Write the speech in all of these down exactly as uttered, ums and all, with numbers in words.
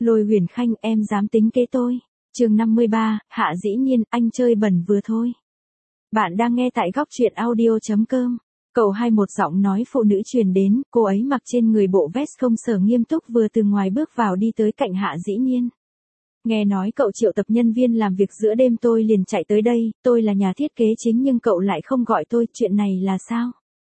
Lôi Huyền Khanh, em dám tính kế tôi. Chương năm mươi ba, Hạ Dĩ Nhiên, anh chơi bẩn vừa thôi. Bạn đang nghe tại góc truyện audio chấm com. Cậu hai một giọng nói phụ nữ truyền đến, cô ấy mặc trên người bộ vest công sở nghiêm túc vừa từ ngoài bước vào đi tới cạnh Hạ Dĩ Nhiên. Nghe nói cậu triệu tập nhân viên làm việc giữa đêm tôi liền chạy tới đây, tôi là nhà thiết kế chính nhưng cậu lại không gọi tôi, chuyện này là sao?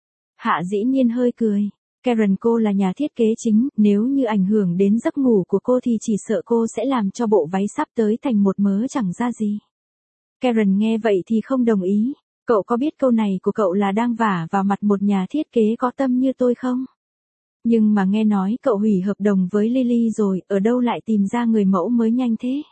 Hạ Dĩ Nhiên hơi cười. Karen, cô là nhà thiết kế chính, nếu như ảnh hưởng đến giấc ngủ của cô thì chỉ sợ cô sẽ làm cho bộ váy sắp tới thành một mớ chẳng ra gì. Karen nghe vậy thì không đồng ý. Cậu có biết câu này của cậu là đang vả vào mặt một nhà thiết kế có tâm như tôi không? Nhưng mà nghe nói cậu hủy hợp đồng với Lily rồi, ở đâu lại tìm ra người mẫu mới nhanh thế?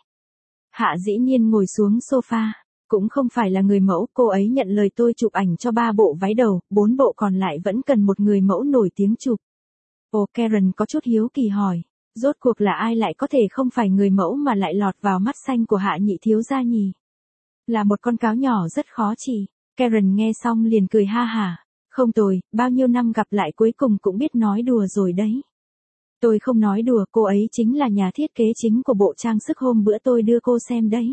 Hạ Dĩ Nhiên ngồi xuống sofa. Cũng không phải là người mẫu, cô ấy nhận lời tôi chụp ảnh cho ba bộ váy đầu, bốn bộ còn lại vẫn cần một người mẫu nổi tiếng chụp. Ồ, Karen có chút hiếu kỳ hỏi, rốt cuộc là ai lại có thể không phải người mẫu mà lại lọt vào mắt xanh của Hạ nhị thiếu gia nhỉ? Là một con cáo nhỏ rất khó chỉ. Karen nghe xong liền cười ha hả, không tồi, bao nhiêu năm gặp lại cuối cùng cũng biết nói đùa rồi đấy. Tôi không nói đùa, cô ấy chính là nhà thiết kế chính của bộ trang sức hôm bữa tôi đưa cô xem đấy.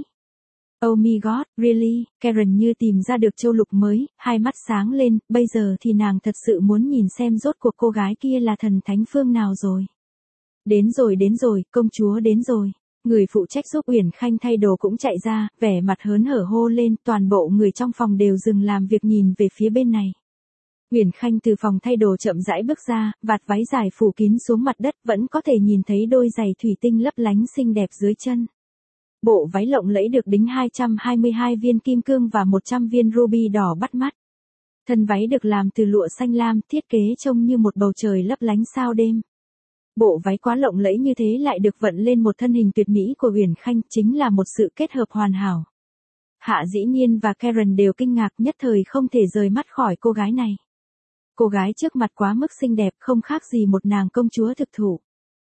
Oh my god, really? Karen như tìm ra được châu lục mới, hai mắt sáng lên, bây giờ thì nàng thật sự muốn nhìn xem rốt cuộc cô gái kia là thần thánh phương nào rồi. Đến rồi đến rồi, công chúa đến rồi. Người phụ trách giúp Uyển Khanh thay đồ cũng chạy ra, vẻ mặt hớn hở hô lên, toàn bộ người trong phòng đều dừng làm việc nhìn về phía bên này. Uyển Khanh từ phòng thay đồ chậm rãi bước ra, vạt váy dài phủ kín xuống mặt đất, vẫn có thể nhìn thấy đôi giày thủy tinh lấp lánh xinh đẹp dưới chân. Bộ váy lộng lẫy được đính hai trăm hai mươi hai viên kim cương và một trăm viên ruby đỏ bắt mắt. Thân váy được làm từ lụa xanh lam, thiết kế trông như một bầu trời lấp lánh sao đêm. Bộ váy quá lộng lẫy như thế lại được vận lên một thân hình tuyệt mỹ của Uyển Khanh, chính là một sự kết hợp hoàn hảo. Hạ Dĩ Nhiên và Karen đều kinh ngạc, nhất thời không thể rời mắt khỏi cô gái này. Cô gái trước mặt quá mức xinh đẹp, không khác gì một nàng công chúa thực thụ.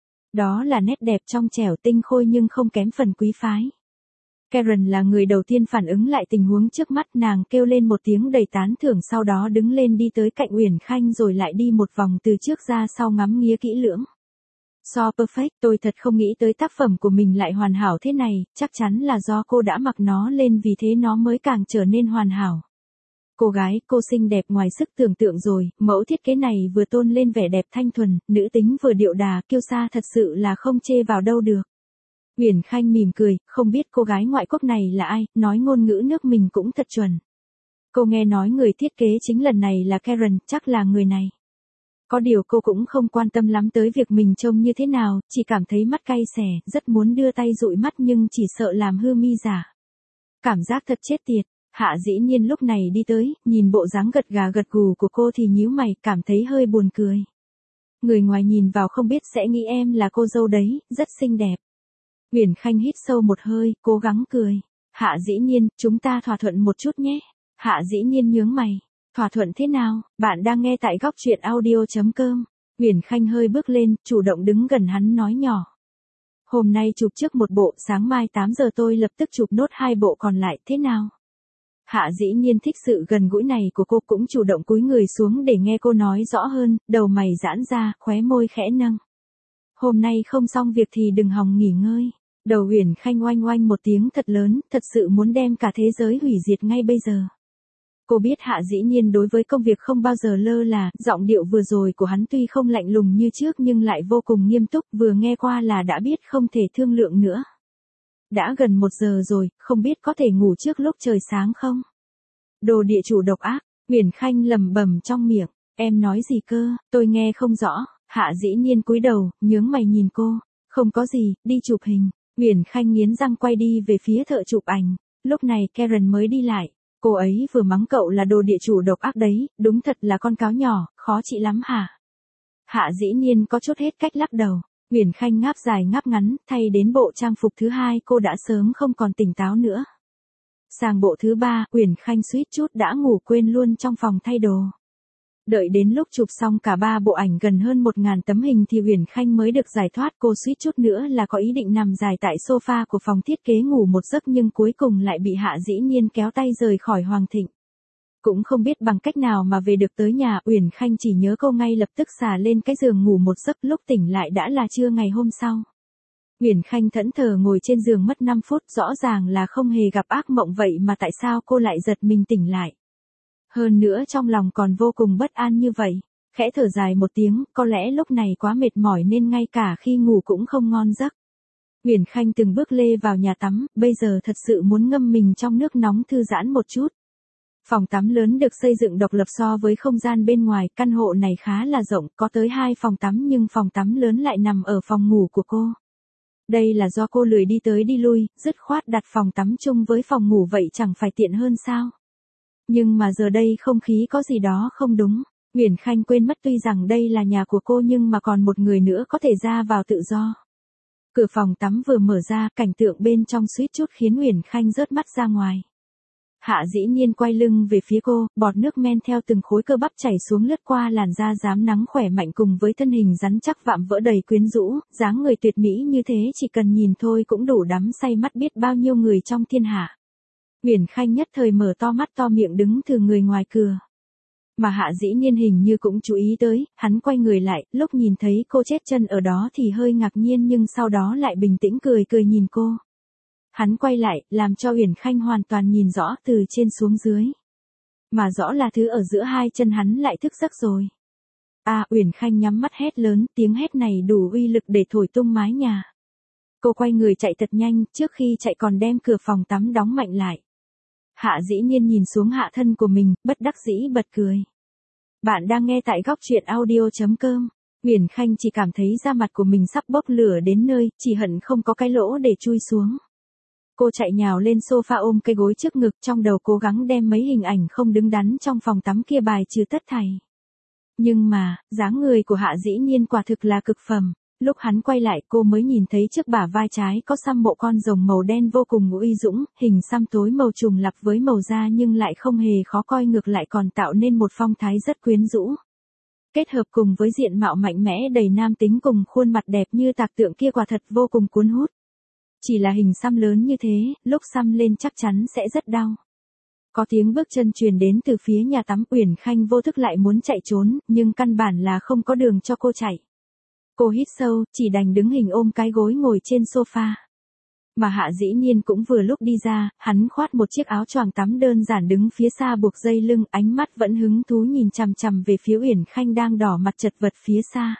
Đó là nét đẹp trong trẻo tinh khôi nhưng không kém phần quý phái. Karen là người đầu tiên phản ứng lại tình huống trước mắt, nàng kêu lên một tiếng đầy tán thưởng, sau đó đứng lên đi tới cạnh Uyển Khanh rồi lại đi một vòng từ trước ra sau ngắm nghía kỹ lưỡng. So perfect, tôi thật không nghĩ tới tác phẩm của mình lại hoàn hảo thế này, chắc chắn là do cô đã mặc nó lên vì thế nó mới càng trở nên hoàn hảo. Cô gái, cô xinh đẹp ngoài sức tưởng tượng rồi, mẫu thiết kế này vừa tôn lên vẻ đẹp thanh thuần, nữ tính vừa điệu đà, kiêu sa thật sự là không chê vào đâu được. Uyển Khanh mỉm cười, không biết cô gái ngoại quốc này là ai, nói ngôn ngữ nước mình cũng thật chuẩn. Cô nghe nói người thiết kế chính lần này là Karen, chắc là người này. Có điều cô cũng không quan tâm lắm tới việc mình trông như thế nào, chỉ cảm thấy mắt cay xè, rất muốn đưa tay dụi mắt nhưng chỉ sợ làm hư mi giả. Cảm giác thật chết tiệt. Hạ Dĩ Nhiên lúc này đi tới, nhìn bộ dáng gật gà gật gù của cô thì nhíu mày, cảm thấy hơi buồn cười. Người ngoài nhìn vào không biết sẽ nghĩ em là cô dâu đấy, rất xinh đẹp. Uyển Khanh hít sâu một hơi, cố gắng cười. Hạ Dĩ Nhiên, chúng ta thỏa thuận một chút nhé. Hạ Dĩ Nhiên nhướng mày. Thỏa thuận thế nào? Bạn đang nghe tại góc truyện audio chấm com. Uyển Khanh hơi bước lên, chủ động đứng gần hắn nói nhỏ. Hôm nay chụp trước một bộ, sáng mai tám giờ tôi lập tức chụp nốt hai bộ còn lại, thế nào? Hạ Dĩ Nhiên thích sự gần gũi này của cô, cũng chủ động cúi người xuống để nghe cô nói rõ hơn, đầu mày giãn ra, khóe môi khẽ nâng. Hôm nay không xong việc thì đừng hòng nghỉ ngơi. Đầu Uyển Khanh oanh oanh một tiếng thật lớn, thật sự muốn đem cả thế giới hủy diệt ngay bây giờ. Cô biết Hạ Dĩ Nhiên đối với công việc không bao giờ lơ là, giọng điệu vừa rồi của hắn tuy không lạnh lùng như trước nhưng lại vô cùng nghiêm túc, vừa nghe qua là đã biết không thể thương lượng nữa. Đã gần một giờ rồi, không biết có thể ngủ trước lúc trời sáng không? Đồ địa chủ độc ác, Uyển Khanh lẩm bẩm trong miệng, em nói gì cơ, tôi nghe không rõ. Hạ Dĩ Nhiên cúi đầu, nhướng mày nhìn cô, không có gì, đi chụp hình. Uyển Khanh nghiến răng quay đi về phía thợ chụp ảnh, lúc này Karen mới đi lại, cô ấy vừa mắng cậu là đồ địa chủ độc ác đấy, đúng thật là con cáo nhỏ, khó trị lắm hả? Hạ Dĩ Nhiên có chút hết cách lắc đầu. Uyển Khanh ngáp dài ngáp ngắn, thay đến bộ trang phục thứ hai cô đã sớm không còn tỉnh táo nữa. Sang bộ thứ ba, Uyển Khanh suýt chút đã ngủ quên luôn trong phòng thay đồ. Đợi đến lúc chụp xong cả ba bộ ảnh gần hơn một ngàn tấm hình thì Uyển Khanh mới được giải thoát, cô suýt chút nữa là có ý định nằm dài tại sofa của phòng thiết kế ngủ một giấc nhưng cuối cùng lại bị Hạ Dĩ Nhiên kéo tay rời khỏi Hoàng Thịnh. Cũng không biết bằng cách nào mà về được tới nhà, Uyển Khanh chỉ nhớ cô ngay lập tức xà lên cái giường ngủ một giấc, lúc tỉnh lại đã là trưa ngày hôm sau. Uyển Khanh thẫn thờ ngồi trên giường mất năm phút, rõ ràng là không hề gặp ác mộng vậy mà tại sao cô lại giật mình tỉnh lại. Hơn nữa trong lòng còn vô cùng bất an như vậy. Khẽ thở dài một tiếng, có lẽ lúc này quá mệt mỏi nên ngay cả khi ngủ cũng không ngon giấc. Uyển Khanh từng bước lê vào nhà tắm, bây giờ thật sự muốn ngâm mình trong nước nóng thư giãn một chút. Phòng tắm lớn được xây dựng độc lập so với không gian bên ngoài, căn hộ này khá là rộng, có tới hai phòng tắm nhưng phòng tắm lớn lại nằm ở phòng ngủ của cô. Đây là do cô lười đi tới đi lui, dứt khoát đặt phòng tắm chung với phòng ngủ vậy chẳng phải tiện hơn sao. Nhưng mà giờ đây không khí có gì đó không đúng. Uyển Khanh quên mất tuy rằng đây là nhà của cô nhưng mà còn một người nữa có thể ra vào tự do. Cửa phòng tắm vừa mở ra, cảnh tượng bên trong suýt chút khiến Uyển Khanh rớt mắt ra ngoài. Hạ Dĩ Nhiên quay lưng về phía cô, bọt nước men theo từng khối cơ bắp chảy xuống lướt qua làn da rám nắng khỏe mạnh cùng với thân hình rắn chắc vạm vỡ đầy quyến rũ, dáng người tuyệt mỹ như thế chỉ cần nhìn thôi cũng đủ đắm say mắt biết bao nhiêu người trong thiên hạ. Uyển Khanh nhất thời mở to mắt to miệng đứng từ người ngoài cửa. Mà Hạ Dĩ Nhiên hình như cũng chú ý tới, hắn quay người lại, lúc nhìn thấy cô chết chân ở đó thì hơi ngạc nhiên nhưng sau đó lại bình tĩnh cười cười nhìn cô. Hắn quay lại, làm cho Uyển Khanh hoàn toàn nhìn rõ từ trên xuống dưới. Mà rõ là thứ ở giữa hai chân hắn lại thức giấc rồi. À, Uyển Khanh nhắm mắt hét lớn, tiếng hét này đủ uy lực để thổi tung mái nhà. Cô quay người chạy thật nhanh, trước khi chạy còn đem cửa phòng tắm đóng mạnh lại. Hạ Dĩ Nhiên nhìn xuống hạ thân của mình, bất đắc dĩ bật cười. Bạn đang nghe tại góc truyện audio chấm com. Uyển Khanh chỉ cảm thấy da mặt của mình sắp bốc lửa đến nơi, chỉ hận không có cái lỗ để chui xuống. Cô chạy nhào lên sofa ôm cái gối trước ngực, trong đầu cố gắng đem mấy hình ảnh không đứng đắn trong phòng tắm kia bài trừ tất thảy. Nhưng mà, dáng người của Hạ Dĩ Nhiên quả thực là cực phẩm. Lúc hắn quay lại cô mới nhìn thấy trước bả vai trái có xăm bộ con rồng màu đen vô cùng uy dũng, hình xăm tối màu trùng lặp với màu da nhưng lại không hề khó coi, ngược lại còn tạo nên một phong thái rất quyến rũ. Kết hợp cùng với diện mạo mạnh mẽ đầy nam tính cùng khuôn mặt đẹp như tạc tượng kia quả thật vô cùng cuốn hút. Chỉ là hình xăm lớn như thế, lúc xăm lên chắc chắn sẽ rất đau. Có tiếng bước chân truyền đến từ phía nhà tắm, Uyển Khanh vô thức lại muốn chạy trốn, nhưng căn bản là không có đường cho cô chạy. Cô hít sâu, chỉ đành đứng hình ôm cái gối ngồi trên sofa. Mà Hạ Dĩ Nhiên cũng vừa lúc đi ra, hắn khoác một chiếc áo choàng tắm đơn giản đứng phía xa buộc dây lưng, ánh mắt vẫn hứng thú nhìn chằm chằm về phía Uyển Khanh đang đỏ mặt chật vật phía xa.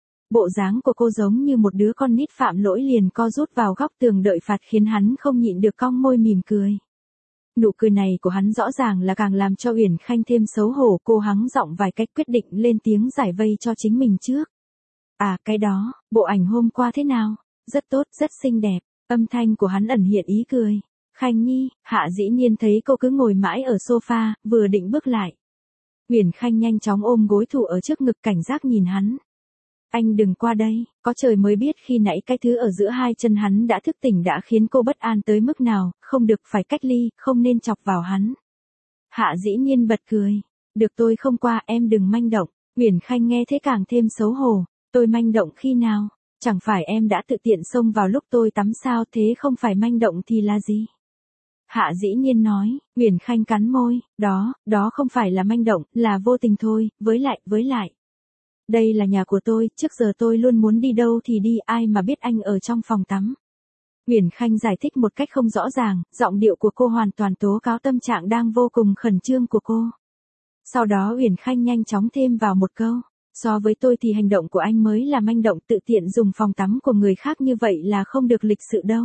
Bộ dáng của cô giống như một đứa con nít phạm lỗi liền co rút vào góc tường đợi phạt khiến hắn không nhịn được cong môi mỉm cười. Nụ cười này của hắn rõ ràng là càng làm cho Uyển Khanh thêm xấu hổ, cô hắng giọng vài cách quyết định lên tiếng giải vây cho chính mình trước. À, cái đó, bộ ảnh hôm qua thế nào? Rất tốt, rất xinh đẹp. Âm thanh của hắn ẩn hiện ý cười. Khanh Nhi, Hạ Dĩ Nhiên thấy cô cứ ngồi mãi ở sofa, vừa định bước lại. Uyển Khanh nhanh chóng ôm gối thủ ở trước ngực cảnh giác nhìn hắn. Anh đừng qua đây, có trời mới biết khi nãy cái thứ ở giữa hai chân hắn đã thức tỉnh đã khiến cô bất an tới mức nào, không được phải cách ly, không nên chọc vào hắn. Hạ Dĩ Nhiên bật cười. Được tôi không qua, em đừng manh động. Uyển Khanh nghe thế càng thêm xấu hổ. Tôi manh động khi nào? Chẳng phải em đã tự tiện xông vào lúc tôi tắm sao, thế không phải manh động thì là gì? Hạ Dĩ Nhiên nói. Uyển Khanh cắn môi, đó, đó không phải là manh động, là vô tình thôi, với lại, với lại. Đây là nhà của tôi, trước giờ tôi luôn muốn đi đâu thì đi, ai mà biết anh ở trong phòng tắm. Uyển Khanh giải thích một cách không rõ ràng, giọng điệu của cô hoàn toàn tố cáo tâm trạng đang vô cùng khẩn trương của cô. Sau đó Uyển Khanh nhanh chóng thêm vào một câu. So với tôi thì hành động của anh mới là manh động, tự tiện dùng phòng tắm của người khác như vậy là không được lịch sự đâu.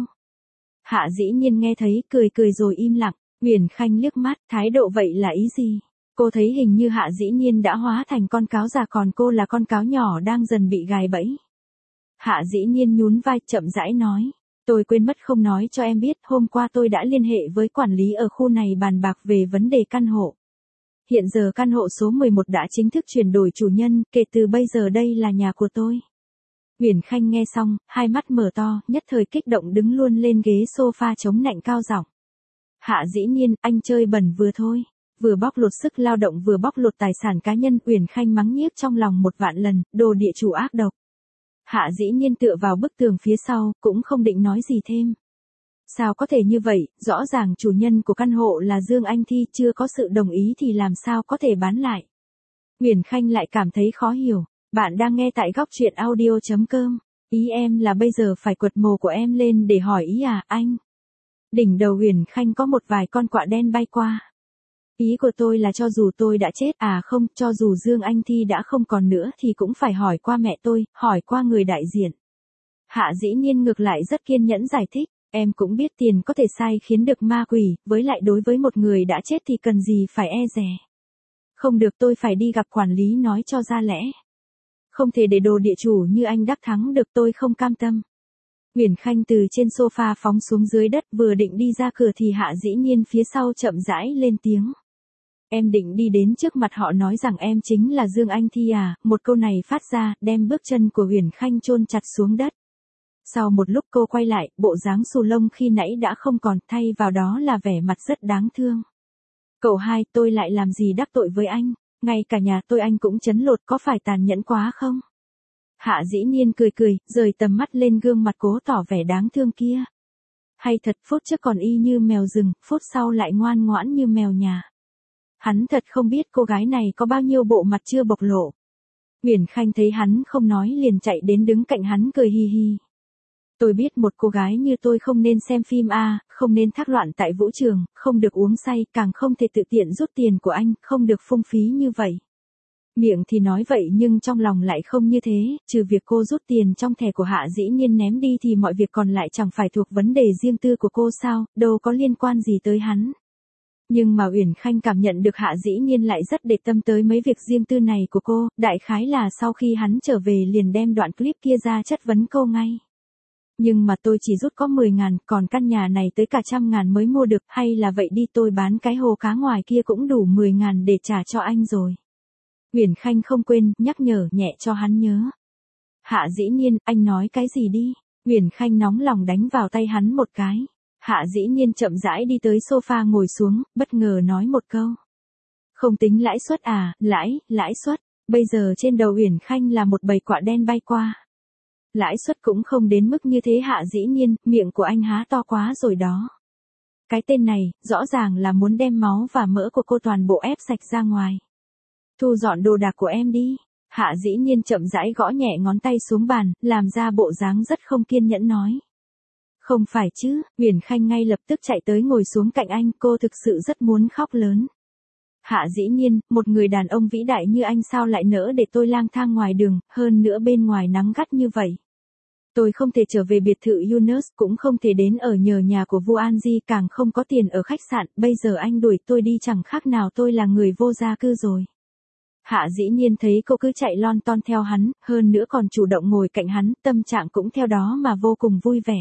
Hạ Dĩ Nhiên nghe thấy, cười cười rồi im lặng. Uyển Khanh liếc mắt, thái độ vậy là ý gì? Cô thấy hình như Hạ Dĩ Nhiên đã hóa thành con cáo già còn cô là con cáo nhỏ đang dần bị gài bẫy. Hạ Dĩ Nhiên nhún vai chậm rãi nói. Tôi quên mất không nói cho em biết, hôm qua tôi đã liên hệ với quản lý ở khu này bàn bạc về vấn đề căn hộ. Hiện giờ căn hộ số mười một đã chính thức chuyển đổi chủ nhân, kể từ bây giờ đây là nhà của tôi. Uyển Khanh nghe xong, hai mắt mở to, nhất thời kích động đứng luôn lên ghế sofa chống nạnh cao giọng. Hạ Dĩ Nhiên, anh chơi bẩn vừa thôi. Vừa bóc lột sức lao động vừa bóc lột tài sản cá nhân, Uyển Khanh mắng nhiếc trong lòng một vạn lần, đồ địa chủ ác độc. Hạ Dĩ Nhiên tựa vào bức tường phía sau, cũng không định nói gì thêm. Sao có thể như vậy, rõ ràng chủ nhân của căn hộ là Dương Anh Thi, chưa có sự đồng ý thì làm sao có thể bán lại. Uyển Khanh lại cảm thấy khó hiểu. Bạn đang nghe tại góc truyện audio chấm com. Ý em là bây giờ phải quật mồ của em lên để hỏi ý à, anh? Đỉnh đầu Uyển Khanh có một vài con quạ đen bay qua. Ý của tôi là cho dù tôi đã chết, à không, cho dù Dương Anh Thi đã không còn nữa thì cũng phải hỏi qua mẹ tôi, hỏi qua người đại diện. Hạ Dĩ Nhiên ngược lại rất kiên nhẫn giải thích, em cũng biết tiền có thể sai khiến được ma quỷ, với lại đối với một người đã chết thì cần gì phải e dè. Không được, tôi phải đi gặp quản lý nói cho ra lẽ. Không thể để đồ địa chủ như anh đắc thắng được, tôi không cam tâm. Uyển Khanh từ trên sofa phóng xuống dưới đất, vừa định đi ra cửa thì Hạ Dĩ Nhiên phía sau chậm rãi lên tiếng. Em định đi đến trước mặt họ nói rằng em chính là Dương Anh Thi à, một câu này phát ra, đem bước chân của Uyển Khanh chôn chặt xuống đất. Sau một lúc cô quay lại, bộ dáng xù lông khi nãy đã không còn, thay vào đó là vẻ mặt rất đáng thương. Cậu hai, tôi lại làm gì đắc tội với anh, ngay cả nhà tôi anh cũng chấn lột, có phải tàn nhẫn quá không? Hạ Dĩ Nhiên cười cười, rời tầm mắt lên gương mặt cố tỏ vẻ đáng thương kia. Hay thật, phút trước còn y như mèo rừng, phút sau lại ngoan ngoãn như mèo nhà. Hắn thật không biết cô gái này có bao nhiêu bộ mặt chưa bộc lộ. Uyển Khanh thấy hắn không nói liền chạy đến đứng cạnh hắn cười hi hi. Tôi biết một cô gái như tôi không nên xem phim A, không nên thác loạn tại vũ trường, không được uống say, càng không thể tự tiện rút tiền của anh, không được phung phí như vậy. Miệng thì nói vậy nhưng trong lòng lại không như thế, trừ việc cô rút tiền trong thẻ của Hạ Dĩ Nhiên ném đi thì mọi việc còn lại chẳng phải thuộc vấn đề riêng tư của cô sao, đâu có liên quan gì tới hắn. Nhưng mà Uyển Khanh cảm nhận được Hạ Dĩ Nhiên lại rất để tâm tới mấy việc riêng tư này của cô, đại khái là sau khi hắn trở về liền đem đoạn clip kia ra chất vấn cô ngay. Nhưng mà tôi chỉ rút có mười ngàn, còn căn nhà này tới cả trăm ngàn mới mua được, hay là vậy đi, tôi bán cái hồ cá ngoài kia cũng đủ mười ngàn để trả cho anh rồi. Uyển Khanh không quên, nhắc nhở nhẹ cho hắn nhớ. Hạ Dĩ Nhiên, anh nói cái gì đi? Uyển Khanh nóng lòng đánh vào tay hắn một cái. Hạ Dĩ Nhiên chậm rãi đi tới sofa ngồi xuống, bất ngờ nói một câu. Không tính lãi suất à, lãi, lãi suất. Bây giờ trên đầu Uyển Khanh là một bầy quạ đen bay qua. Lãi suất cũng không đến mức như thế Hạ Dĩ Nhiên, miệng của anh há to quá rồi đó. Cái tên này, rõ ràng là muốn đem máu và mỡ của cô toàn bộ ép sạch ra ngoài. Thu dọn đồ đạc của em đi. Hạ Dĩ Nhiên chậm rãi gõ nhẹ ngón tay xuống bàn, làm ra bộ dáng rất không kiên nhẫn nói. Không phải chứ, Uyển Khanh ngay lập tức chạy tới ngồi xuống cạnh anh, cô thực sự rất muốn khóc lớn. Hạ Dĩ Nhiên, một người đàn ông vĩ đại như anh sao lại nỡ để tôi lang thang ngoài đường, hơn nữa bên ngoài nắng gắt như vậy. Tôi không thể trở về biệt thự Yunus, cũng không thể đến ở nhờ nhà của vua Anji, càng không có tiền ở khách sạn, bây giờ anh đuổi tôi đi chẳng khác nào tôi là người vô gia cư rồi. Hạ Dĩ Nhiên thấy cô cứ chạy lon ton theo hắn, hơn nữa còn chủ động ngồi cạnh hắn, tâm trạng cũng theo đó mà vô cùng vui vẻ.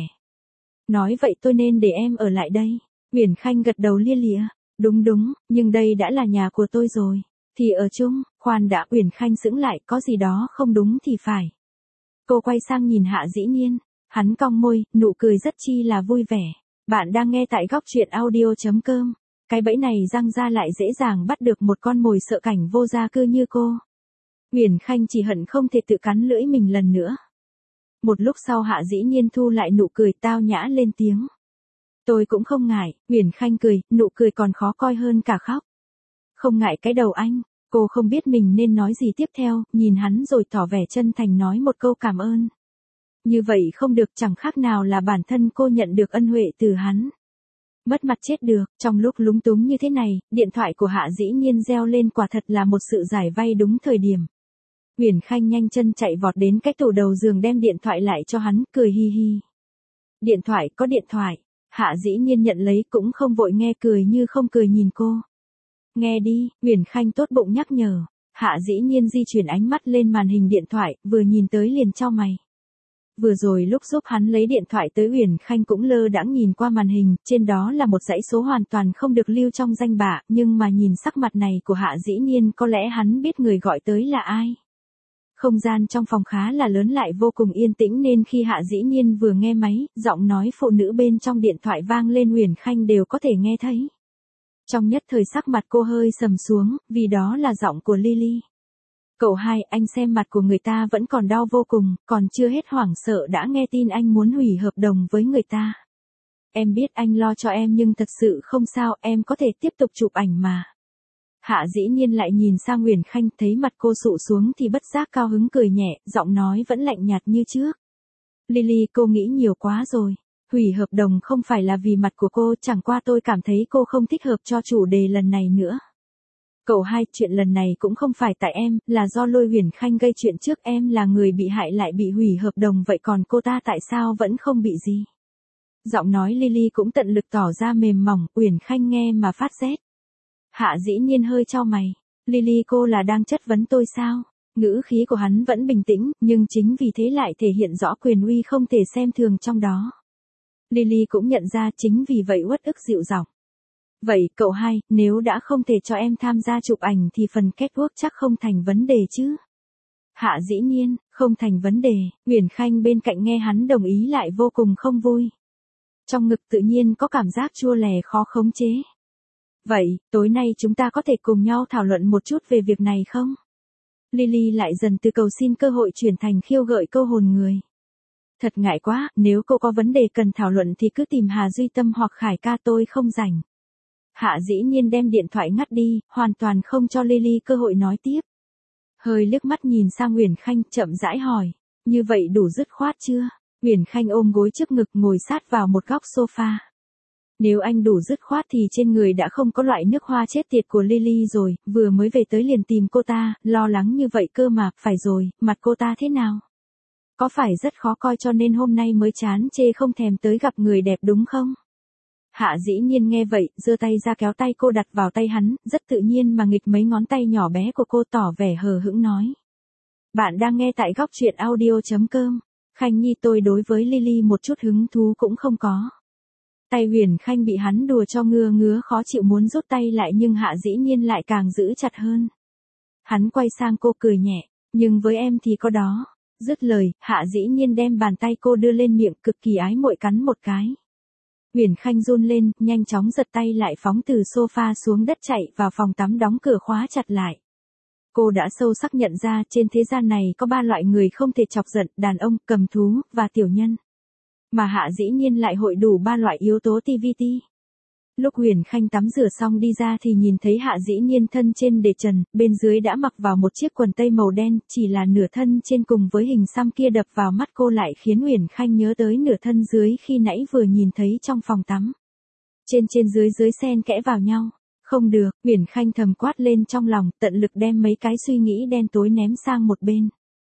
Nói vậy tôi nên để em ở lại đây. Uyển Khanh gật đầu lia lịa. Đúng đúng, nhưng đây đã là nhà của tôi rồi. Thì ở chung, khoan đã. Uyển Khanh sững lại, có gì đó không đúng thì phải. Cô quay sang nhìn Hạ Dĩ Nhiên. Hắn cong môi, nụ cười rất chi là vui vẻ. Bạn đang nghe tại góc truyện audio chấm com. Cái bẫy này răng ra lại dễ dàng bắt được một con mồi sợ cảnh vô gia cư như cô. Uyển Khanh chỉ hận không thể tự cắn lưỡi mình lần nữa. Một lúc sau Hạ Dĩ Nhiên thu lại nụ cười tao nhã lên tiếng. Tôi cũng không ngại. Uyển Khanh cười, nụ cười còn khó coi hơn cả khóc. Không ngại cái đầu anh. Cô không biết mình nên nói gì tiếp theo, nhìn hắn rồi tỏ vẻ chân thành nói một câu cảm ơn. Như vậy không được, chẳng khác nào là bản thân cô nhận được ân huệ từ hắn. Mất mặt chết được, trong lúc lúng túng như thế này, điện thoại của Hạ Dĩ Nhiên reo lên, quả thật là một sự giải vây đúng thời điểm. Uyển Khanh nhanh chân chạy vọt đến cái tủ đầu giường đem điện thoại lại cho hắn, cười hi hi. Điện thoại, có điện thoại. Hạ Dĩ Nhiên nhận lấy cũng không vội nghe, cười như không cười nhìn cô. Nghe đi, Uyển Khanh tốt bụng nhắc nhở. Hạ Dĩ Nhiên di chuyển ánh mắt lên màn hình điện thoại, vừa nhìn tới liền chau mày. Vừa rồi lúc giúp hắn lấy điện thoại tới, Uyển Khanh cũng lơ đãng nhìn qua màn hình, trên đó là một dãy số hoàn toàn không được lưu trong danh bạ, nhưng mà nhìn sắc mặt này của Hạ Dĩ Nhiên có lẽ hắn biết người gọi tới là ai. Không gian trong phòng khá là lớn lại vô cùng yên tĩnh nên khi Hạ Dĩ Nhiên vừa nghe máy, giọng nói phụ nữ bên trong điện thoại vang lên Uyển Khanh đều có thể nghe thấy. Trong nhất thời sắc mặt cô hơi sầm xuống, vì đó là giọng của Lily. Cậu hai, anh xem mặt của người ta vẫn còn đau vô cùng, còn chưa hết hoảng sợ đã nghe tin anh muốn hủy hợp đồng với người ta. Em biết anh lo cho em nhưng thật sự không sao, em có thể tiếp tục chụp ảnh mà. Hạ Dĩ Nhiên lại nhìn sang Uyển Khanh, thấy mặt cô sụ xuống thì bất giác cao hứng cười nhẹ, giọng nói vẫn lạnh nhạt như trước. Lily, cô nghĩ nhiều quá rồi. Hủy hợp đồng không phải là vì mặt của cô, chẳng qua tôi cảm thấy cô không thích hợp cho chủ đề lần này nữa. Cậu hai, chuyện lần này cũng không phải tại em, là do Lôi Huyền Khanh gây chuyện trước, em là người bị hại lại bị hủy hợp đồng, vậy còn cô ta tại sao vẫn không bị gì? Giọng nói Lily cũng tận lực tỏ ra mềm mỏng, Uyển Khanh nghe mà phát rét. Hạ Dĩ Nhiên hơi chau mày. Lily, cô là đang chất vấn tôi sao? Ngữ khí của hắn vẫn bình tĩnh, nhưng chính vì thế lại thể hiện rõ quyền uy không thể xem thường trong đó. Lily cũng nhận ra, chính vì vậy uất ức dịu giọng. Vậy, cậu hai, nếu đã không thể cho em tham gia chụp ảnh thì phần catwalk chắc không thành vấn đề chứ? Hạ Dĩ Nhiên, không thành vấn đề. Uyển Khanh bên cạnh nghe hắn đồng ý lại vô cùng không vui. Trong ngực tự nhiên có cảm giác chua lè khó khống chế. Vậy, tối nay chúng ta có thể cùng nhau thảo luận một chút về việc này không? Lily lại dần từ cầu xin cơ hội chuyển thành khiêu gợi câu hồn người. Thật ngại quá, nếu cô có vấn đề cần thảo luận thì cứ tìm Hà Duy Tâm hoặc Khải ca, tôi không rảnh. Hạ Dĩ Nhiên đem điện thoại ngắt đi, hoàn toàn không cho Lily cơ hội nói tiếp. Hơi liếc mắt nhìn sang Uyển Khanh, chậm rãi hỏi, như vậy đủ dứt khoát chưa? Uyển Khanh ôm gối trước ngực ngồi sát vào một góc sofa. Nếu anh đủ dứt khoát thì trên người đã không có loại nước hoa chết tiệt của Lily rồi, vừa mới về tới liền tìm cô ta, lo lắng như vậy cơ mà, phải rồi, mặt cô ta thế nào? Có phải rất khó coi cho nên hôm nay mới chán chê không thèm tới gặp người đẹp đúng không? Hạ Dĩ Nhiên nghe vậy, giơ tay ra kéo tay cô đặt vào tay hắn, rất tự nhiên mà nghịch mấy ngón tay nhỏ bé của cô, tỏ vẻ hờ hững nói. Bạn đang nghe tại góc truyện audio chấm com. Khanh Nhi, tôi đối với Lily một chút hứng thú cũng không có. Tay Huyền Khanh bị hắn đùa cho ngứa ngứa khó chịu muốn rút tay lại, nhưng Hạ Dĩ Nhiên lại càng giữ chặt hơn. Hắn quay sang cô cười nhẹ, nhưng với em thì có đó. Dứt lời, Hạ Dĩ Nhiên đem bàn tay cô đưa lên miệng, cực kỳ ái muội cắn một cái. Huyền Khanh run lên, nhanh chóng giật tay lại, phóng từ sofa xuống đất chạy vào phòng tắm, đóng cửa khóa chặt lại. Cô đã sâu sắc nhận ra trên thế gian này có ba loại người không thể chọc giận, đàn ông, cầm thú, và tiểu nhân. Mà Hạ Dĩ Nhiên lại hội đủ ba loại yếu tố tê vê tê. Lúc Huyền Khanh tắm rửa xong đi ra thì nhìn thấy Hạ Dĩ Nhiên thân trên để trần, bên dưới đã mặc vào một chiếc quần tây màu đen, chỉ là nửa thân trên cùng với hình xăm kia đập vào mắt cô lại khiến Huyền Khanh nhớ tới nửa thân dưới khi nãy vừa nhìn thấy trong phòng tắm. Trên trên dưới dưới xen kẽ vào nhau. Không được, Huyền Khanh thầm quát lên trong lòng, tận lực đem mấy cái suy nghĩ đen tối ném sang một bên.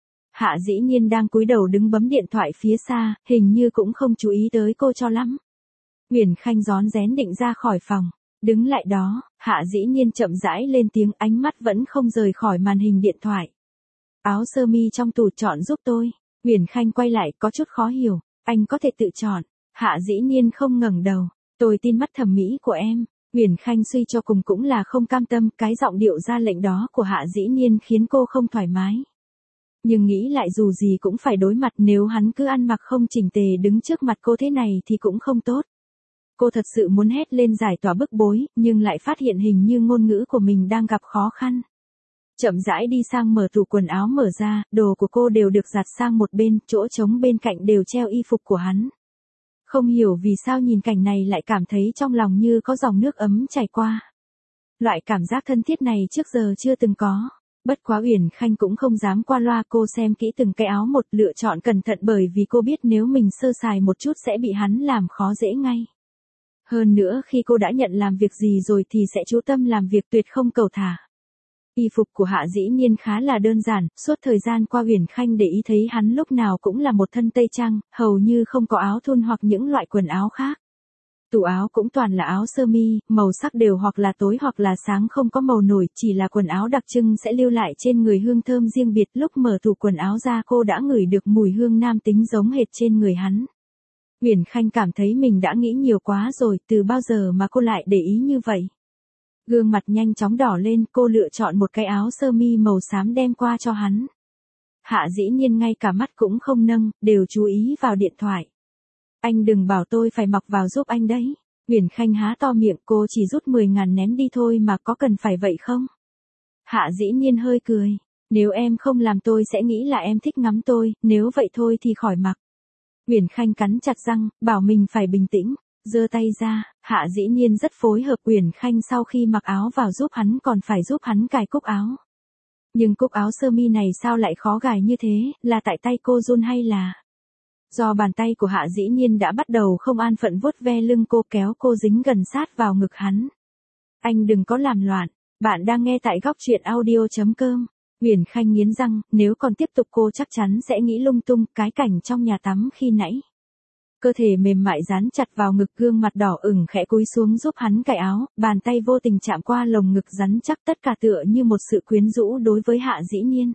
Hạ Dĩ Nhiên đang cúi đầu đứng bấm điện thoại phía xa, hình như cũng không chú ý tới cô cho lắm. Huyền Khanh rón rén định ra khỏi phòng. Đứng lại đó, Hạ Dĩ Nhiên chậm rãi lên tiếng, ánh mắt vẫn không rời khỏi màn hình điện thoại. Áo sơ mi trong tủ chọn giúp tôi. Huyền Khanh quay lại, có chút khó hiểu. Anh có thể tự chọn. Hạ Dĩ Nhiên không ngẩng đầu. Tôi tin mắt thẩm mỹ của em. Huyền Khanh suy cho cùng cũng là không cam tâm, cái giọng điệu ra lệnh đó của Hạ Dĩ Nhiên khiến cô không thoải mái. Nhưng nghĩ lại dù gì cũng phải đối mặt, nếu hắn cứ ăn mặc không chỉnh tề đứng trước mặt cô thế này thì cũng không tốt. Cô thật sự muốn hét lên giải tỏa bức bối, nhưng lại phát hiện hình như ngôn ngữ của mình đang gặp khó khăn. Chậm rãi đi sang mở tủ quần áo, mở ra, đồ của cô đều được giặt sang một bên, chỗ trống bên cạnh đều treo y phục của hắn. Không hiểu vì sao nhìn cảnh này lại cảm thấy trong lòng như có dòng nước ấm chảy qua. Loại cảm giác thân thiết này trước giờ chưa từng có. Bất quá Uyển Khanh cũng không dám qua loa, cô xem kỹ từng cái áo một, lựa chọn cẩn thận bởi vì cô biết nếu mình sơ sài một chút sẽ bị hắn làm khó dễ ngay. Hơn nữa khi cô đã nhận làm việc gì rồi thì sẽ chú tâm làm việc, tuyệt không cầu thả. Y phục của Hạ Dĩ Nhiên khá là đơn giản, suốt thời gian qua Uyển Khanh để ý thấy hắn lúc nào cũng là một thân tây trang, hầu như không có áo thun hoặc những loại quần áo khác. Tủ áo cũng toàn là áo sơ mi, màu sắc đều hoặc là tối hoặc là sáng, không có màu nổi, chỉ là quần áo đặc trưng sẽ lưu lại trên người hương thơm riêng biệt. Lúc mở tủ quần áo ra cô đã ngửi được mùi hương nam tính giống hệt trên người hắn. Uyển Khanh cảm thấy mình đã nghĩ nhiều quá rồi, từ bao giờ mà cô lại để ý như vậy. Gương mặt nhanh chóng đỏ lên, cô lựa chọn một cái áo sơ mi màu xám đem qua cho hắn. Hạ Dĩ Nhiên ngay cả mắt cũng không nâng, đều chú ý vào điện thoại. Anh đừng bảo tôi phải mặc vào giúp anh đấy. Uyển Khanh há to miệng, cô chỉ rút mười ngàn ném đi thôi mà, có cần phải vậy không? Hạ Dĩ Nhiên hơi cười. Nếu em không làm tôi sẽ nghĩ là em thích ngắm tôi, nếu vậy thôi thì khỏi mặc. Uyển Khanh cắn chặt răng, bảo mình phải bình tĩnh. Giơ tay ra, Hạ Dĩ Nhiên rất phối hợp. Uyển Khanh sau khi mặc áo vào giúp hắn còn phải giúp hắn cài cúc áo. Nhưng cúc áo sơ mi này sao lại khó gài như thế, là tại tay cô run hay là... Do bàn tay của Hạ Dĩ Nhiên đã bắt đầu không an phận vuốt ve lưng cô, kéo cô dính gần sát vào ngực hắn. Anh đừng có làm loạn, bạn đang nghe tại góc truyện audio.com. Uyển Khanh nghiến răng, nếu còn tiếp tục cô chắc chắn sẽ nghĩ lung tung cái cảnh trong nhà tắm khi nãy. Cơ thể mềm mại dán chặt vào ngực, gương mặt đỏ ửng khẽ cúi xuống giúp hắn cài áo, bàn tay vô tình chạm qua lồng ngực rắn chắc, tất cả tựa như một sự quyến rũ đối với Hạ Dĩ Nhiên.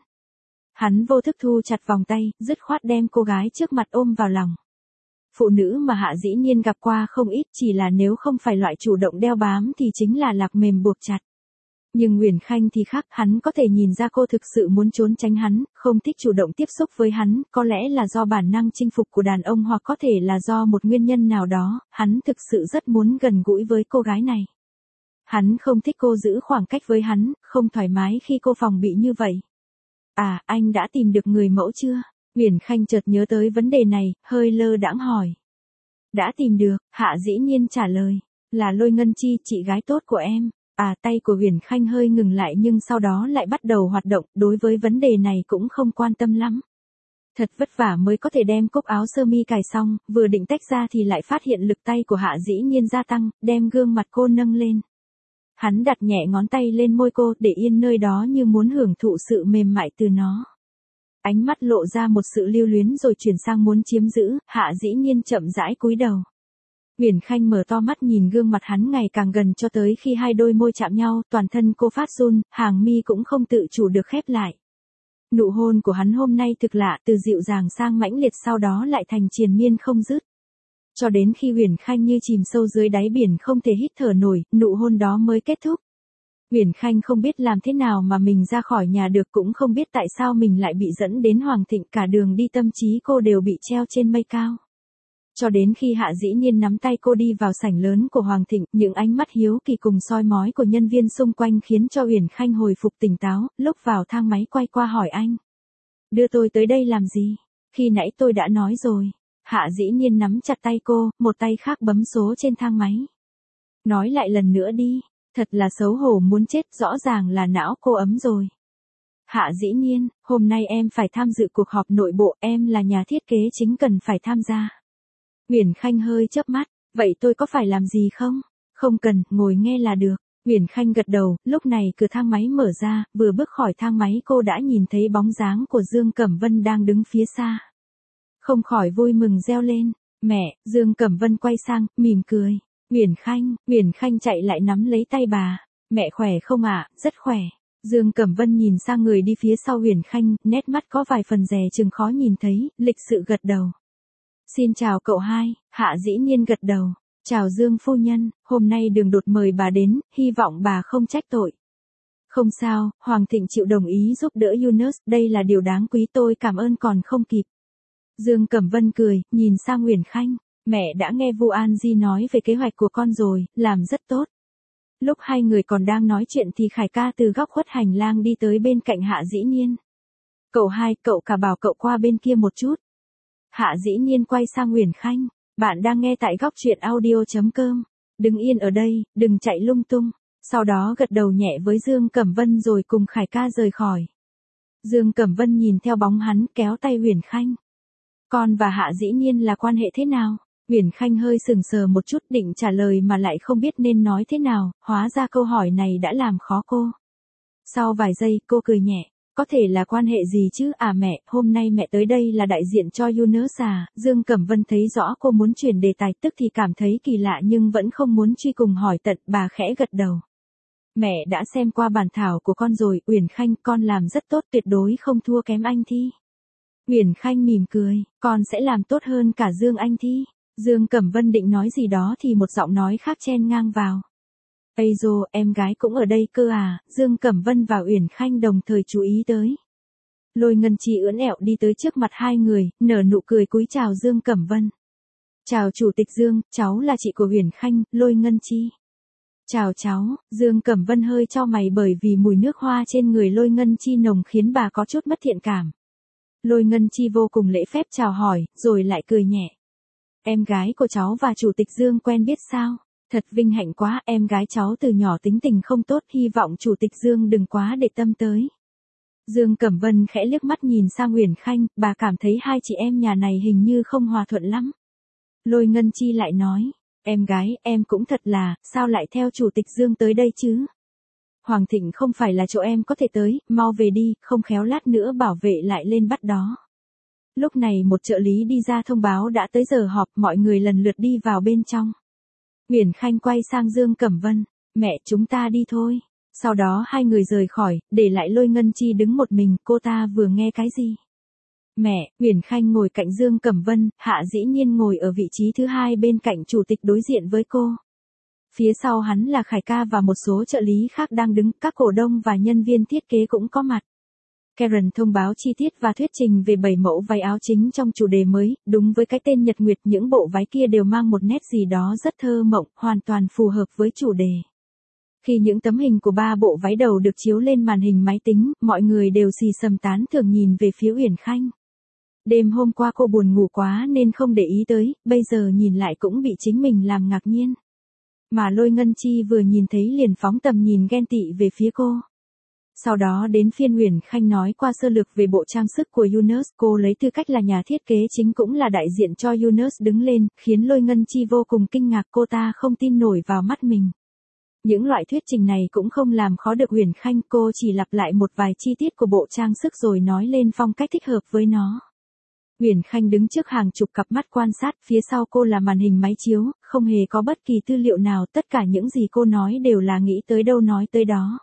Hắn vô thức thu chặt vòng tay, dứt khoát đem cô gái trước mặt ôm vào lòng. Phụ nữ mà Hạ Dĩ Nhiên gặp qua không ít, chỉ là nếu không phải loại chủ động đeo bám thì chính là lạc mềm buộc chặt. Nhưng Uyển Khanh thì khác, hắn có thể nhìn ra cô thực sự muốn trốn tránh hắn, không thích chủ động tiếp xúc với hắn, có lẽ là do bản năng chinh phục của đàn ông hoặc có thể là do một nguyên nhân nào đó, hắn thực sự rất muốn gần gũi với cô gái này. Hắn không thích cô giữ khoảng cách với hắn, không thoải mái khi cô phòng bị như vậy. À, anh đã tìm được người mẫu chưa? Uyển Khanh chợt nhớ tới vấn đề này, hơi lơ đãng hỏi. Đã tìm được, Hạ Dĩ Nhiên trả lời, là Lôi Ngân Chi, chị gái tốt của em. À, tay của Uyển Khanh hơi ngừng lại nhưng sau đó lại bắt đầu hoạt động, đối với vấn đề này cũng không quan tâm lắm. Thật vất vả mới có thể đem cúc áo sơ mi cài xong, vừa định tách ra thì lại phát hiện lực tay của Hạ Dĩ Nhiên gia tăng, đem gương mặt cô nâng lên. Hắn đặt nhẹ ngón tay lên môi cô, để yên nơi đó như muốn hưởng thụ sự mềm mại từ nó. Ánh mắt lộ ra một sự lưu luyến rồi chuyển sang muốn chiếm giữ, Hạ Dĩ Nhiên chậm rãi cúi đầu. Uyển Khanh mở to mắt nhìn gương mặt hắn ngày càng gần cho tới khi hai đôi môi chạm nhau, toàn thân cô phát run, hàng mi cũng không tự chủ được khép lại. Nụ hôn của hắn hôm nay thực lạ, từ dịu dàng sang mãnh liệt, sau đó lại thành triền miên không dứt. Cho đến khi Uyển Khanh như chìm sâu dưới đáy biển không thể hít thở nổi, nụ hôn đó mới kết thúc. Uyển Khanh không biết làm thế nào mà mình ra khỏi nhà được, cũng không biết tại sao mình lại bị dẫn đến Hoàng Thịnh, cả đường đi tâm trí cô đều bị treo trên mây cao. Cho đến khi Hạ Dĩ Nhiên nắm tay cô đi vào sảnh lớn của Hoàng Thịnh, những ánh mắt hiếu kỳ cùng soi mói của nhân viên xung quanh khiến cho Uyển Khanh hồi phục tỉnh táo, lúc vào thang máy quay qua hỏi anh. Đưa tôi tới đây làm gì? Khi nãy tôi đã nói rồi. Hạ Dĩ Nhiên nắm chặt tay cô, một tay khác bấm số trên thang máy. Nói lại lần nữa đi, thật là xấu hổ muốn chết, rõ ràng là não cô ấm rồi. Hạ Dĩ Nhiên, hôm nay em phải tham dự cuộc họp nội bộ, em là nhà thiết kế chính cần phải tham gia. Uyển Khanh hơi chớp mắt, vậy tôi có phải làm gì không? Không cần, ngồi nghe là được. Uyển Khanh gật đầu, lúc này cửa thang máy mở ra, vừa bước khỏi thang máy cô đã nhìn thấy bóng dáng của Dương Cẩm Vân đang đứng phía xa. Không khỏi vui mừng reo lên, mẹ. Dương Cẩm Vân quay sang, mỉm cười. Uyển Khanh, Uyển Khanh chạy lại nắm lấy tay bà. Mẹ khỏe không ạ? À? Rất khỏe. Dương Cẩm Vân nhìn sang người đi phía sau Uyển Khanh, nét mắt có vài phần dè chừng khó nhìn thấy, lịch sự gật đầu. Xin chào cậu hai. Hạ Dĩ Nhiên gật đầu. Chào Dương phu nhân, hôm nay Đường Đột mời bà đến, hy vọng bà không trách tội. Không sao, Hoàng Thịnh chịu đồng ý giúp đỡ Yunus, đây là điều đáng quý, tôi cảm ơn còn không kịp. Dương Cẩm Vân cười, nhìn sang Uyển Khanh, mẹ đã nghe Vu An Di nói về kế hoạch của con rồi, làm rất tốt. Lúc hai người còn đang nói chuyện thì Khải ca từ góc khuất hành lang đi tới bên cạnh Hạ Dĩ Nhiên. Cậu hai, cậu cả bảo cậu qua bên kia một chút. Hạ Dĩ Nhiên quay sang Uyển Khanh, bạn đang nghe tại góc truyện audio.com. Đừng yên ở đây, đừng chạy lung tung. Sau đó gật đầu nhẹ với Dương Cẩm Vân rồi cùng Khải ca rời khỏi. Dương Cẩm Vân nhìn theo bóng hắn, kéo tay Uyển Khanh. Con và Hạ Dĩ Nhiên là quan hệ thế nào? Uyển Khanh hơi sừng sờ một chút, định trả lời mà lại không biết nên nói thế nào, hóa ra câu hỏi này đã làm khó cô. Sau vài giây, cô cười nhẹ. Có thể là quan hệ gì chứ? À mẹ, hôm nay mẹ tới đây là đại diện cho Yunus à? Dương Cẩm Vân thấy rõ cô muốn chuyển đề tài, tức thì cảm thấy kỳ lạ nhưng vẫn không muốn truy cùng hỏi tận, bà khẽ gật đầu. Mẹ đã xem qua bản thảo của con rồi, Uyển Khanh, con làm rất tốt, tuyệt đối không thua kém anh Thi. Uyển Khanh mỉm cười, con sẽ làm tốt hơn cả Dương anh Thi. Dương Cẩm Vân định nói gì đó thì một giọng nói khác chen ngang vào. Ây dô, em gái cũng ở đây cơ à? Dương Cẩm Vân và Uyển Khanh đồng thời chú ý tới. Lôi Ngân Chi ưỡn ẹo đi tới trước mặt hai người, nở nụ cười cúi chào Dương Cẩm Vân. Chào Chủ tịch Dương, cháu là chị của Uyển Khanh, Lôi Ngân Chi. Chào cháu. Dương Cẩm Vân hơi chau mày bởi vì mùi nước hoa trên người Lôi Ngân Chi nồng khiến bà có chút mất thiện cảm. Lôi Ngân Chi vô cùng lễ phép chào hỏi, rồi lại cười nhẹ. Em gái của cháu và Chủ tịch Dương quen biết sao? Thật vinh hạnh quá, em gái cháu từ nhỏ tính tình không tốt, hy vọng Chủ tịch Dương đừng quá để tâm tới. Dương Cẩm Vân khẽ liếc mắt nhìn sang Uyển Khanh, bà cảm thấy hai chị em nhà này hình như không hòa thuận lắm. Lôi Ngân Chi lại nói, em gái, em cũng thật là, sao lại theo chủ tịch Dương tới đây chứ? Hoàng Thịnh không phải là chỗ em có thể tới, mau về đi, không khéo lát nữa bảo vệ lại lên bắt đó. Lúc này một trợ lý đi ra thông báo đã tới giờ họp, mọi người lần lượt đi vào bên trong. Uyển Khanh quay sang Dương Cẩm Vân, mẹ chúng ta đi thôi. Sau đó hai người rời khỏi, để lại Lôi Ngân Chi đứng một mình, cô ta vừa nghe cái gì? Mẹ, Uyển Khanh ngồi cạnh Dương Cẩm Vân, Hạ Dĩ Nhiên ngồi ở vị trí thứ hai bên cạnh chủ tịch đối diện với cô. Phía sau hắn là Khải ca và một số trợ lý khác đang đứng, các cổ đông và nhân viên thiết kế cũng có mặt. Karen thông báo chi tiết và thuyết trình về bảy mẫu váy áo chính trong chủ đề mới, đúng với cái tên Nhật Nguyệt, những bộ váy kia đều mang một nét gì đó rất thơ mộng, hoàn toàn phù hợp với chủ đề. Khi những tấm hình của ba bộ váy đầu được chiếu lên màn hình máy tính, mọi người đều xì xầm tán thưởng nhìn về phía Uyển Khanh. Đêm hôm qua cô buồn ngủ quá nên không để ý tới, bây giờ nhìn lại cũng bị chính mình làm ngạc nhiên. Mà Lôi Ngân Chi vừa nhìn thấy liền phóng tầm nhìn ghen tị về phía cô. Sau đó đến phiên Uyển Khanh nói qua sơ lược về bộ trang sức của Yunus, cô lấy tư cách là nhà thiết kế chính cũng là đại diện cho Yunus đứng lên, khiến Lôi Ngân Chi vô cùng kinh ngạc, cô ta không tin nổi vào mắt mình. Những loại thuyết trình này cũng không làm khó được Uyển Khanh, cô chỉ lặp lại một vài chi tiết của bộ trang sức rồi nói lên phong cách thích hợp với nó. Uyển Khanh đứng trước hàng chục cặp mắt quan sát, phía sau cô là màn hình máy chiếu, không hề có bất kỳ tư liệu nào, tất cả những gì cô nói đều là nghĩ tới đâu nói tới đó.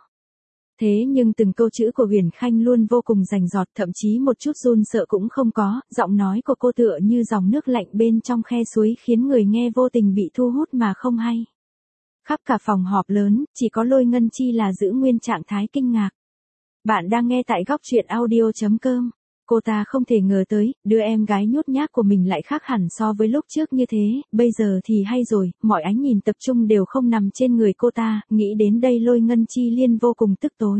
Thế nhưng từng câu chữ của Uyển Khanh luôn vô cùng rành rọt, thậm chí một chút run sợ cũng không có, giọng nói của cô tựa như dòng nước lạnh bên trong khe suối khiến người nghe vô tình bị thu hút mà không hay. Khắp cả phòng họp lớn, chỉ có Lôi Ngân Chi là giữ nguyên trạng thái kinh ngạc. Bạn đang nghe tại góc truyện audio chấm com. Cô ta không thể ngờ tới, đứa em gái nhút nhát của mình lại khác hẳn so với lúc trước như thế, bây giờ thì hay rồi, mọi ánh nhìn tập trung đều không nằm trên người cô ta, nghĩ đến đây Lôi Ngân Chi liên vô cùng tức tối.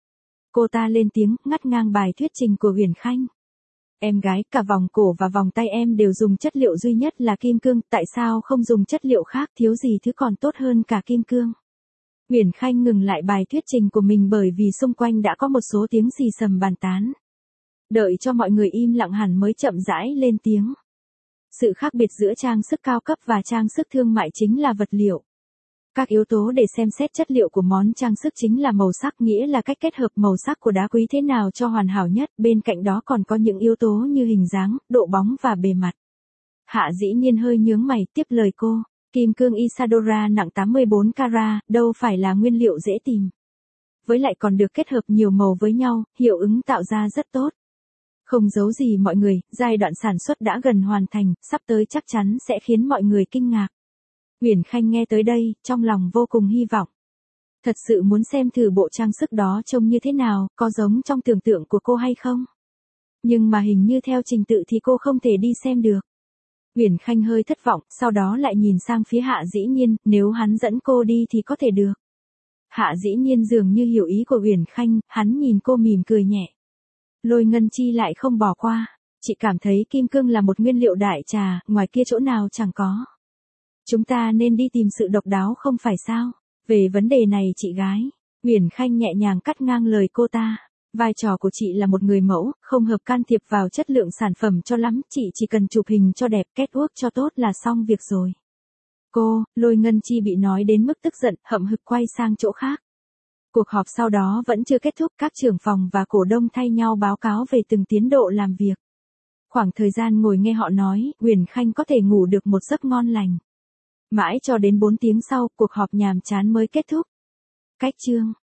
Cô ta lên tiếng, ngắt ngang bài thuyết trình của Uyển Khanh. Em gái, cả vòng cổ và vòng tay em đều dùng chất liệu duy nhất là kim cương, tại sao không dùng chất liệu khác, thiếu gì thứ còn tốt hơn cả kim cương. Uyển Khanh ngừng lại bài thuyết trình của mình bởi vì xung quanh đã có một số tiếng xì xầm bàn tán. Đợi cho mọi người im lặng hẳn mới chậm rãi lên tiếng. Sự khác biệt giữa trang sức cao cấp và trang sức thương mại chính là vật liệu. Các yếu tố để xem xét chất liệu của món trang sức chính là màu sắc, nghĩa là cách kết hợp màu sắc của đá quý thế nào cho hoàn hảo nhất, bên cạnh đó còn có những yếu tố như hình dáng, độ bóng và bề mặt. Hạ Dĩ Nhiên hơi nhướng mày tiếp lời cô, kim cương Isadora nặng tám mươi bốn carat, đâu phải là nguyên liệu dễ tìm. Với lại còn được kết hợp nhiều màu với nhau, hiệu ứng tạo ra rất tốt. Không giấu gì mọi người, giai đoạn sản xuất đã gần hoàn thành, sắp tới chắc chắn sẽ khiến mọi người kinh ngạc. Uyển Khanh nghe tới đây, trong lòng vô cùng hy vọng. Thật sự muốn xem thử bộ trang sức đó trông như thế nào, có giống trong tưởng tượng của cô hay không. Nhưng mà hình như theo trình tự thì cô không thể đi xem được. Uyển Khanh hơi thất vọng, sau đó lại nhìn sang phía Hạ Dĩ Nhiên, nếu hắn dẫn cô đi thì có thể được. Hạ Dĩ Nhiên dường như hiểu ý của Uyển Khanh, hắn nhìn cô mỉm cười nhẹ. Lôi Ngân Chi lại không bỏ qua, chị cảm thấy kim cương là một nguyên liệu đại trà, ngoài kia chỗ nào chẳng có. Chúng ta nên đi tìm sự độc đáo không phải sao? Về vấn đề này chị gái, Uyển Khanh nhẹ nhàng cắt ngang lời cô ta. Vai trò của chị là một người mẫu, không hợp can thiệp vào chất lượng sản phẩm cho lắm, chị chỉ cần chụp hình cho đẹp, catwalk cho tốt là xong việc rồi. Cô, Lôi Ngân Chi bị nói đến mức tức giận, hậm hực quay sang chỗ khác. Cuộc họp sau đó vẫn chưa kết thúc, các trưởng phòng và cổ đông thay nhau báo cáo về từng tiến độ làm việc. Khoảng thời gian ngồi nghe họ nói, Uyển Khanh có thể ngủ được một giấc ngon lành. Mãi cho đến bốn tiếng sau, cuộc họp nhàm chán mới kết thúc. Cách chương